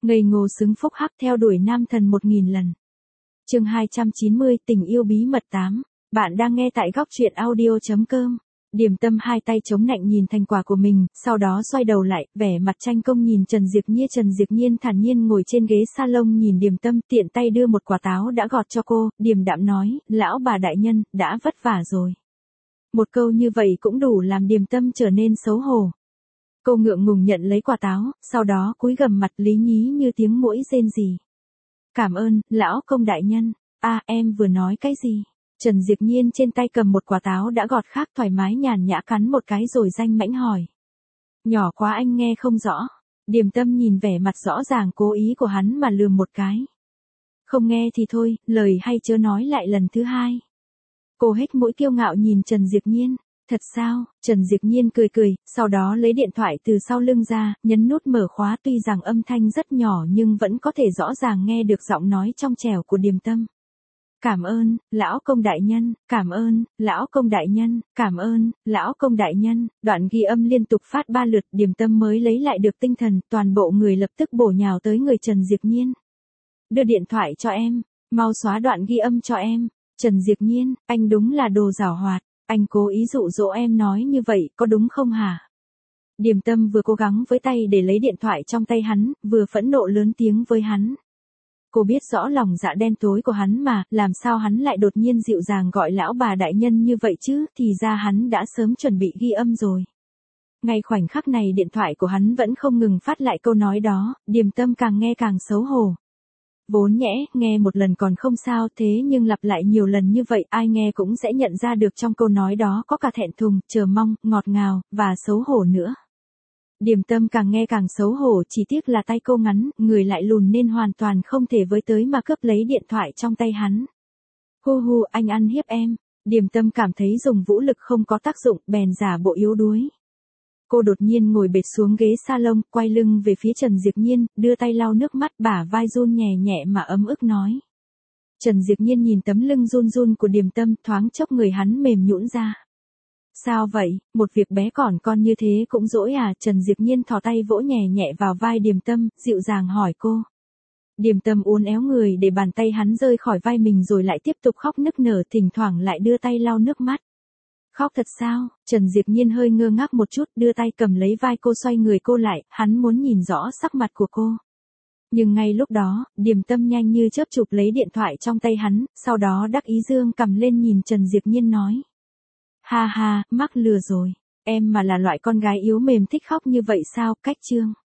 Ngây ngô xứng phúc hắc theo đuổi nam thần 1000 lần. Chương 290 tình yêu bí mật 8. Bạn đang nghe tại góc truyện audio.com. Điềm Tâm hai tay chống nạnh nhìn thành quả của mình, sau đó xoay đầu lại, vẻ mặt tranh công nhìn Trần Diệp Nhiên. Trần Diệp Nhiên thản nhiên ngồi trên ghế salon nhìn Điềm Tâm, tiện tay đưa một quả táo đã gọt cho cô, điềm đạm nói, lão bà đại nhân, đã vất vả rồi. Một câu như vậy cũng đủ làm Điềm Tâm trở nên xấu hổ. Cô ngượng ngùng nhận lấy quả táo, sau đó cúi gằm mặt lý nhí như tiếng muỗi rên rỉ. Cảm ơn, lão công đại nhân. Em vừa nói cái gì? Trần Diệp Nhiên trên tay cầm một quả táo đã gọt khác thoải mái nhàn nhã cắn một cái rồi danh mãnh hỏi. Nhỏ quá anh nghe không rõ. Điềm Tâm nhìn vẻ mặt rõ ràng cố ý của hắn mà lườm một cái. Không nghe thì thôi, lời hay chớ nói lại lần thứ hai. Cô hếch mũi kiêu ngạo nhìn Trần Diệp Nhiên. Thật sao? Trần Diệp Nhiên cười cười, sau đó lấy điện thoại từ sau lưng ra, nhấn nút mở khóa, tuy rằng âm thanh rất nhỏ nhưng vẫn có thể rõ ràng nghe được giọng nói trong trẻo của Điềm Tâm. Cảm ơn, lão công đại nhân, cảm ơn, lão công đại nhân, cảm ơn, lão công đại nhân. Đoạn ghi âm liên tục phát 3 lượt, Điềm Tâm mới lấy lại được tinh thần, toàn bộ người lập tức bổ nhào tới người Trần Diệp Nhiên. Đưa điện thoại cho em, mau xóa đoạn ghi âm cho em. Trần Diệp Nhiên, anh đúng là đồ giảo hoạt. Anh cố ý dụ dỗ em nói như vậy, có đúng không hả? Điềm Tâm vừa cố gắng với tay để lấy điện thoại trong tay hắn, vừa phẫn nộ lớn tiếng với hắn. Cô biết rõ lòng dạ đen tối của hắn mà, làm sao hắn lại đột nhiên dịu dàng gọi lão bà đại nhân như vậy chứ, thì ra hắn đã sớm chuẩn bị ghi âm rồi. Ngay khoảnh khắc này điện thoại của hắn vẫn không ngừng phát lại câu nói đó, Điềm Tâm càng nghe càng xấu hổ. Vốn nhẽ, nghe một lần còn không sao, thế nhưng lặp lại nhiều lần như vậy ai nghe cũng sẽ nhận ra được trong câu nói đó có cả thẹn thùng, chờ mong, ngọt ngào, và xấu hổ nữa. Điềm Tâm càng nghe càng xấu hổ, chỉ tiếc là tay cô ngắn, người lại lùn nên hoàn toàn không thể với tới mà cướp lấy điện thoại trong tay hắn. Hu, anh ăn hiếp em. Điềm Tâm cảm thấy dùng vũ lực không có tác dụng, bèn giả bộ yếu đuối. Cô đột nhiên ngồi bệt xuống ghế salon, quay lưng về phía Trần Diệp Nhiên, đưa tay lau nước mắt, bả vai run nhẹ nhẹ mà ấm ức nói. Trần Diệp Nhiên nhìn tấm lưng run run của Điềm Tâm, thoáng chốc người hắn mềm nhũn ra. Sao vậy, một việc bé còn con như thế cũng dỗi à? Trần Diệp Nhiên thò tay vỗ nhẹ nhẹ vào vai Điềm Tâm, dịu dàng hỏi cô. Điềm Tâm uốn éo người để bàn tay hắn rơi khỏi vai mình rồi lại tiếp tục khóc nức nở, thỉnh thoảng lại đưa tay lau nước mắt. Khóc thật sao? Trần Diệp Nhiên hơi ngơ ngác một chút, đưa tay cầm lấy vai cô, xoay người cô lại, hắn muốn nhìn rõ sắc mặt của cô. Nhưng ngay lúc đó, Điềm Tâm nhanh như chớp chụp lấy điện thoại trong tay hắn, sau đó đắc ý dương cầm lên nhìn Trần Diệp Nhiên nói. Ha ha, mắc lừa rồi, em mà là loại con gái yếu mềm thích khóc như vậy sao? Cách chương.